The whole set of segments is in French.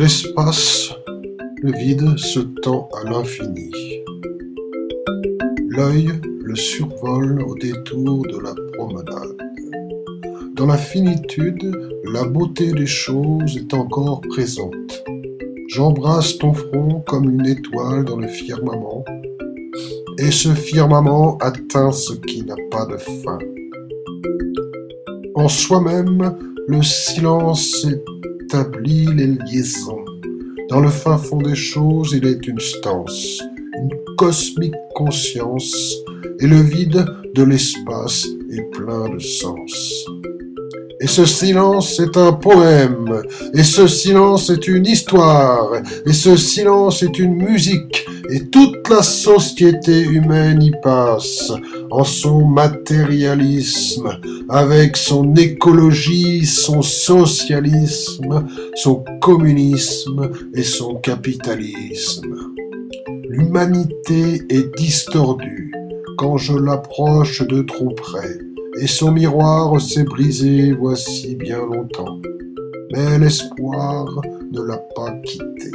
L'espace, le vide se tend à l'infini. L'œil le survole au détour de la promenade. Dans la finitude, la beauté des choses est encore présente. J'embrasse ton front comme une étoile dans le firmament, et ce firmament atteint ce qui n'a pas de fin. En soi-même, le silence établit les liaisons. Dans le fin fond des choses, il est une stance, une cosmique conscience, et le vide de l'espace est plein de sens. Et ce silence est un poème, et ce silence est une histoire, et ce silence est une musique, et toute la société humaine y passe, en son matérialisme, avec son écologie, son socialisme, son communisme et son capitalisme. L'humanité est distordue quand je l'approche de trop près, et son miroir s'est brisé voici bien longtemps, mais l'espoir ne l'a pas quitté.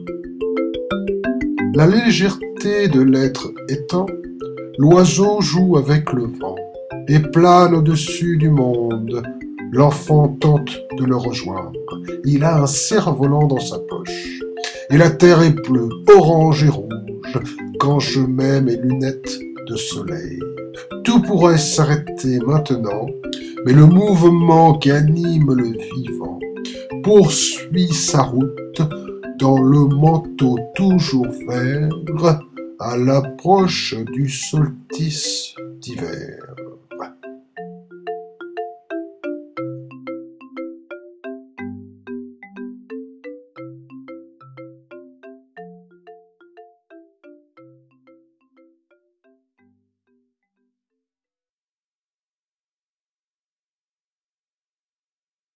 La légèreté de l'être étant, l'oiseau joue avec le vent et plane au-dessus du monde. L'enfant tente de le rejoindre. Il a un cerf-volant dans sa poche. Et la terre est bleue, orange et rouge quand je mets mes lunettes de soleil. Tout pourrait s'arrêter maintenant, mais le mouvement qui anime le vivant poursuit sa route dans le manteau toujours vert à l'approche du solstice d'hiver.